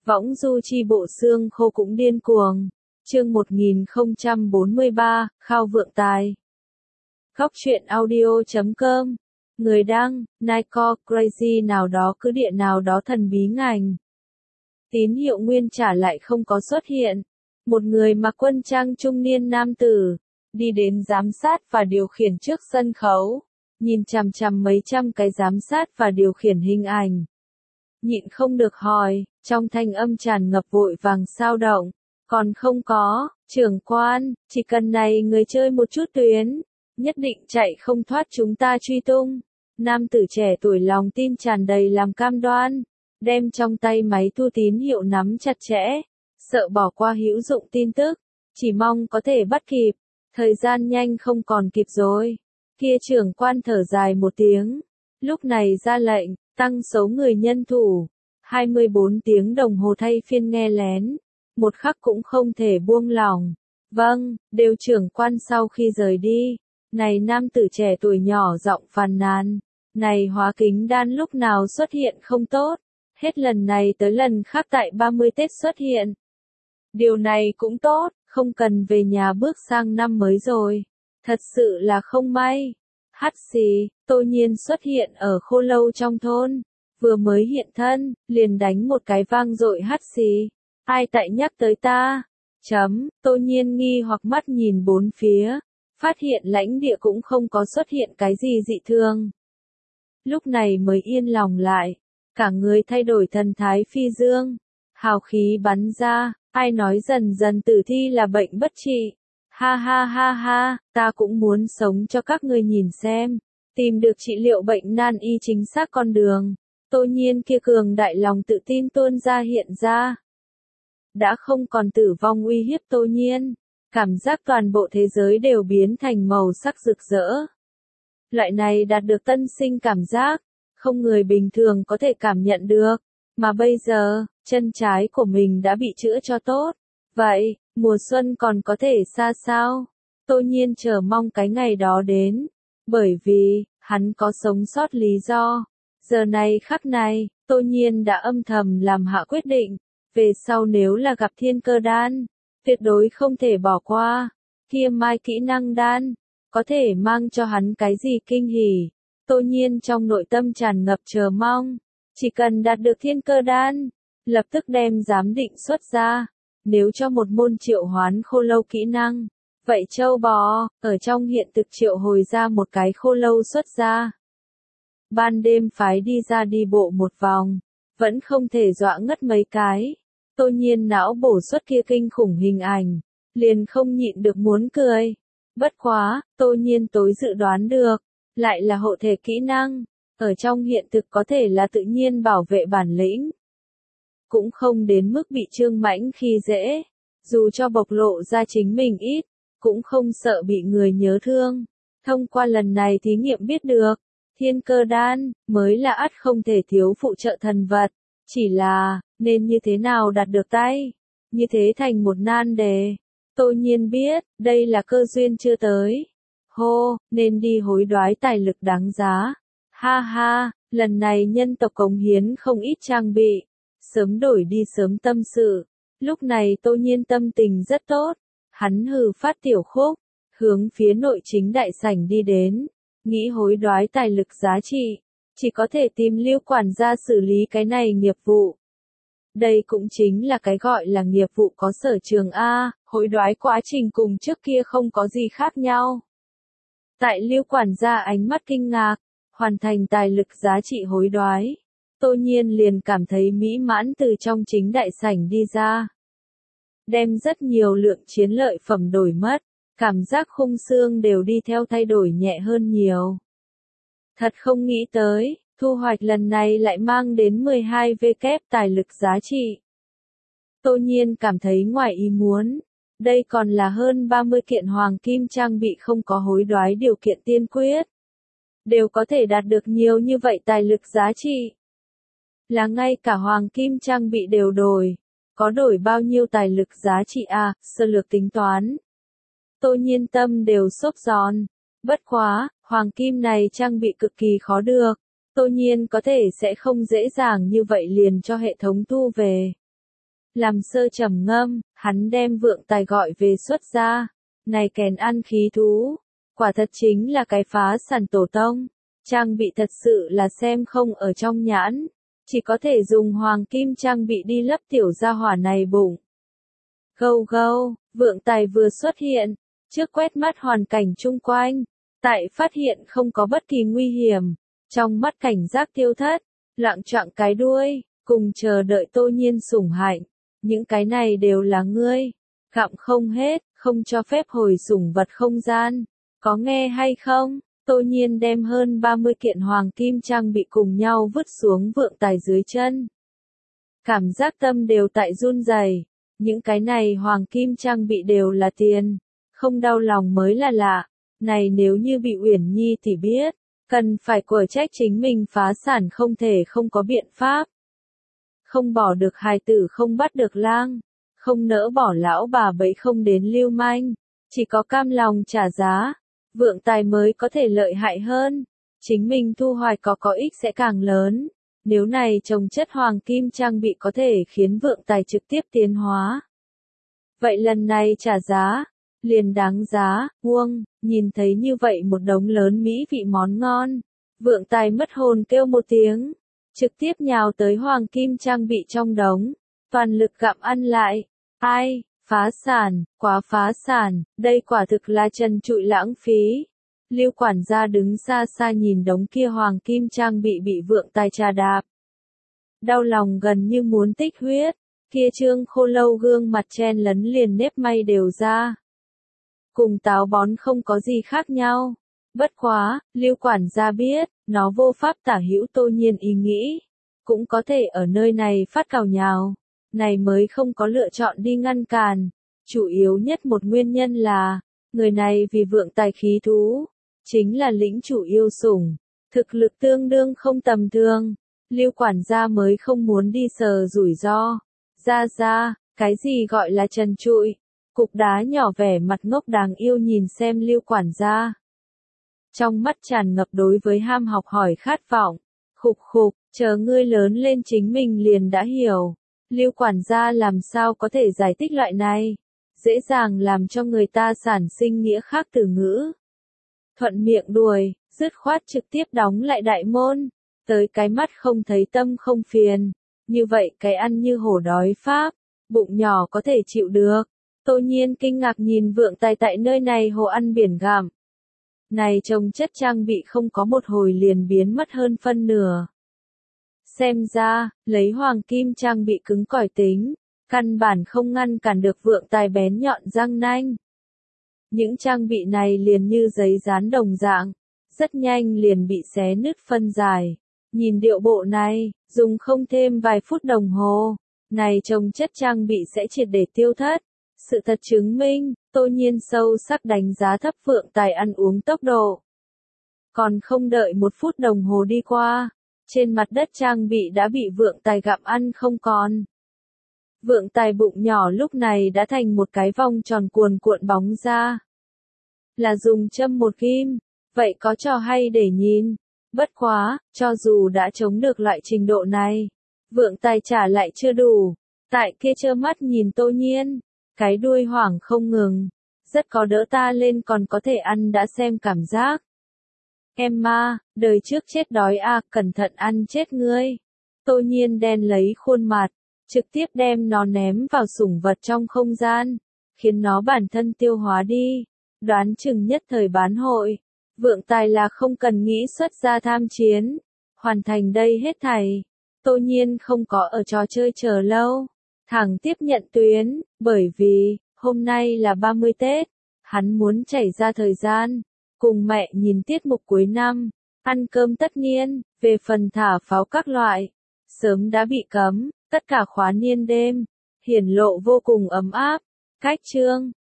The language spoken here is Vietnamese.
Võng du chi bộ xương khô cũng điên cuồng. Chương 1043, Khao Vượng Tài. Góc truyện audio.com. Người đăng, Nico Crazy nào đó cứ địa nào đó thần bí ngành. Tín hiệu nguyên trả lại không có xuất hiện. Một người mặc quân trang trung niên nam tử, đi đến giám sát và điều khiển trước sân khấu, nhìn chằm chằm mấy trăm cái giám sát và điều khiển hình ảnh. Nhịn không được hỏi, trong thanh âm tràn ngập vội vàng xao động. Còn không có, trưởng quan, chỉ cần này người chơi một chút tuyến, nhất định chạy không thoát chúng ta truy tung. Nam tử trẻ tuổi lòng tin tràn đầy làm cam đoan, đem trong tay máy thu tín hiệu nắm chặt chẽ, sợ bỏ qua hữu dụng tin tức, chỉ mong có thể bắt kịp. Thời gian nhanh không còn kịp rồi. Kia trưởng quan thở dài một tiếng, lúc này ra lệnh, tăng số người nhân thủ, 24 tiếng đồng hồ thay phiên nghe lén, một khắc cũng không thể buông lỏng. Vâng, đều trưởng quan sau khi rời đi, này nam tử trẻ tuổi nhỏ giọng phàn nàn, này hóa kính đan lúc nào xuất hiện không tốt, hết lần này tới lần khác tại 30 Tết xuất hiện. Điều này cũng tốt, không cần về nhà bước sang năm mới rồi. Thật sự là không may. Hắt xì, Tô Nhiên xuất hiện ở khô lâu trong thôn. Vừa mới hiện thân, liền đánh một cái vang dội hắt xì. Ai tại nhắc tới ta? Tô Nhiên nghi hoặc mắt nhìn bốn phía. Phát hiện lãnh địa cũng không có xuất hiện cái gì dị thường. Lúc này mới yên lòng lại. Cả người thay đổi thần thái phi dương. Hào khí bắn ra. Ai nói dần dần tử thi là bệnh bất trị. Ha ha ha ha, ta cũng muốn sống cho các ngươi nhìn xem. Tìm được trị liệu bệnh nan y chính xác con đường. Tô Nhiên kia cường đại lòng tự tin tuôn ra hiện ra. Đã không còn tử vong uy hiếp Tô Nhiên. Cảm giác toàn bộ thế giới đều biến thành màu sắc rực rỡ. Loại này đạt được tân sinh cảm giác, không người bình thường có thể cảm nhận được. Mà bây giờ, chân trái của mình đã bị chữa cho tốt. Vậy, mùa xuân còn có thể xa sao? Tô Nhiên chờ mong cái ngày đó đến. Bởi vì, hắn có sống sót lý do. Giờ này khắc này, Tô Nhiên đã âm thầm làm hạ quyết định. Về sau nếu là gặp thiên cơ đan, tuyệt đối không thể bỏ qua. Kia mai kỹ năng đan, có thể mang cho hắn cái gì kinh hỉ. Tô Nhiên trong nội tâm tràn ngập chờ mong. Chỉ cần đạt được thiên cơ đan, lập tức đem giám định xuất ra. Nếu cho một môn triệu hoán khô lâu kỹ năng, vậy châu bò, ở trong hiện thực triệu hồi ra một cái khô lâu xuất ra. Ban đêm phái đi ra đi bộ một vòng, vẫn không thể dọa ngất mấy cái. Tô Nhiên não bổ xuất kia kinh khủng hình ảnh, liền không nhịn được muốn cười. Bất quá, Tô Nhiên tối dự đoán được, lại là hộ thể kỹ năng. Ở trong hiện thực có thể là tự nhiên bảo vệ bản lĩnh. Cũng không đến mức bị Trương Mãnh khi dễ. Dù cho bộc lộ ra chính mình ít, cũng không sợ bị người nhớ thương. Thông qua lần này thí nghiệm biết được, thiên cơ đan, mới là ắt không thể thiếu phụ trợ thần vật. Chỉ là, nên như thế nào đạt được tay? Như thế thành một nan đề. Tô Nhiên biết, đây là cơ duyên chưa tới. Hô, nên đi hối đoái tài lực đáng giá. Ha ha, lần này nhân tộc cống hiến không ít trang bị. Sớm đổi đi sớm tâm sự. Lúc này Tô Nhiên tâm tình rất tốt. Hắn hừ phát tiểu khúc, hướng phía nội chính đại sảnh đi đến. Nghĩ hối đoái tài lực giá trị. Chỉ có thể tìm Lưu quản gia xử lý cái này nghiệp vụ. Đây cũng chính là cái gọi là nghiệp vụ có sở trường A. Hối đoái quá trình cùng trước kia không có gì khác nhau. Tại Lưu quản gia ánh mắt kinh ngạc. Hoàn thành tài lực giá trị hối đoái. Tô Nhiên liền cảm thấy mỹ mãn từ trong chính đại sảnh đi ra. Đem rất nhiều lượng chiến lợi phẩm đổi mất. Cảm giác khung xương đều đi theo thay đổi nhẹ hơn nhiều. Thật không nghĩ tới, thu hoạch lần này lại mang đến 12 kép tài lực giá trị. Tô Nhiên cảm thấy ngoài ý muốn. Đây còn là hơn 30 kiện hoàng kim trang bị không có hối đoái điều kiện tiên quyết. Đều có thể đạt được nhiều như vậy tài lực giá trị. Là ngay cả hoàng kim trang bị đều đổi. Có đổi bao nhiêu tài lực giá trị à, sơ lược tính toán. Tô Nhiên tâm đều xốp giòn. Bất quá, hoàng kim này trang bị cực kỳ khó được. Tô Nhiên có thể sẽ không dễ dàng như vậy liền cho hệ thống thu về. Làm sơ trầm ngâm, hắn đem Vượng Tài gọi về xuất gia. Này kèn ăn khí thú, quả thật chính là cái phá sản tổ tông. Trang bị thật sự là xem không ở trong nhãn. Chỉ có thể dùng hoàng kim trang bị đi lấp tiểu gia hỏa này bụng. Gâu gâu, Vượng Tài vừa xuất hiện, trước quét mắt hoàn cảnh chung quanh, tại phát hiện không có bất kỳ nguy hiểm, trong mắt cảnh giác tiêu thất, loạng choạng cái đuôi, cùng chờ đợi Tô Nhiên sủng hạnh. Những cái này đều là ngươi, gặm không hết, không cho phép hồi sủng vật không gian, có nghe hay không? Tô Nhiên đem hơn 30 kiện hoàng kim trang bị cùng nhau vứt xuống Vượng Tài dưới chân. Cảm giác tâm đều tại run rẩy. Những cái này hoàng kim trang bị đều là tiền, không đau lòng mới là lạ. Này nếu như bị Uyển Nhi thì biết, cần phải quở trách chính mình phá sản không thể không có biện pháp. Không bỏ được hài tử không bắt được lang, không nỡ bỏ lão bà bẫy không đến lưu manh, chỉ có cam lòng trả giá. Vượng Tài mới có thể lợi hại hơn, chính mình thu hoạch có ích sẽ càng lớn. Nếu này trồng chất hoàng kim trang bị có thể khiến Vượng Tài trực tiếp tiến hóa. Vậy lần này trả giá, liền đáng giá, nhìn thấy như vậy một đống lớn mỹ vị món ngon. Vượng Tài mất hồn kêu một tiếng, trực tiếp nhào tới hoàng kim trang bị trong đống, toàn lực gặm ăn lại. Ai? Phá sản, quá phá sản, đây quả thực là trần trụi lãng phí. Lưu quản gia đứng xa xa nhìn đống kia hoàng kim trang bị Vượng Tài trà đạp. Đau lòng gần như muốn tích huyết, kia trương khô lâu gương mặt chen lấn liền nếp may đều ra. Cùng táo bón không có gì khác nhau. Bất quá, Lưu quản gia biết, nó vô pháp tả hữu Tô Nhiên ý nghĩ. Cũng có thể ở nơi này phát cào nhào. Này mới không có lựa chọn đi ngăn cản. Chủ yếu nhất một nguyên nhân là, người này vì Vượng Tài khí thú, chính là lĩnh chủ yêu sủng, thực lực tương đương không tầm thường. Lưu quản gia mới không muốn đi sờ rủi ro. Ra, cái gì gọi là trần trụi? Cục đá nhỏ vẻ mặt ngốc đáng yêu nhìn xem Lưu quản gia. Trong mắt tràn ngập đối với ham học hỏi khát vọng. Khục, chờ ngươi lớn lên chính mình liền đã hiểu. Lưu quản gia làm sao có thể giải thích loại này? Dễ dàng làm cho người ta sản sinh nghĩa khác từ ngữ. Thuận miệng đuổi, dứt khoát trực tiếp đóng lại đại môn. Tới cái mắt không thấy tâm không phiền. Như vậy cái ăn như hổ đói pháp, bụng nhỏ có thể chịu được. Tô Nhiên kinh ngạc nhìn Vượng Tài tại nơi này hồ ăn biển gặm. Này trông chất trang bị không có một hồi liền biến mất hơn phân nửa. Xem ra, lấy hoàng kim trang bị cứng cỏi tính, căn bản không ngăn cản được Vượng Tài bén nhọn răng nanh. Những trang bị này liền như giấy dán đồng dạng, rất nhanh liền bị xé nứt phân giải. Nhìn điệu bộ này, dùng không thêm vài phút đồng hồ, này trông chất trang bị sẽ triệt để tiêu thất. Sự thật chứng minh, Tô Nhiên sâu sắc đánh giá thấp Vượng Tài ăn uống tốc độ. Còn không đợi 1 phút đồng hồ đi qua, trên mặt đất trang bị đã bị Vượng Tài gặm ăn không còn. Vượng Tài bụng nhỏ lúc này đã thành một cái vòng tròn cuồn cuộn bóng ra. Là dùng châm một kim, vậy có trò hay để nhìn. Bất quá, cho dù đã chống được loại trình độ này, Vượng Tài trả lại chưa đủ. Tại kia trơ mắt nhìn Tô Nhiên, cái đuôi hoảng không ngừng, rất có đỡ ta lên còn có thể ăn đã xem cảm giác. Emma, đời trước chết đói à, cẩn thận ăn chết ngươi. Tô Nhiên đen lấy khuôn mặt, trực tiếp đem nó ném vào sủng vật trong không gian, khiến nó bản thân tiêu hóa đi. Đoán chừng nhất thời bán hội, Vượng Tài là không cần nghĩ xuất ra tham chiến, hoàn thành đây hết thảy. Tô Nhiên không có ở trò chơi chờ lâu, thẳng tiếp nhận tuyến, bởi vì, hôm nay là 30 Tết, hắn muốn chảy ra thời gian, cùng mẹ nhìn tiết mục cuối năm, ăn cơm tất niên, về phần thả pháo các loại, sớm đã bị cấm, tất cả khóa niên đêm, hiển lộ vô cùng ấm áp. Cách chương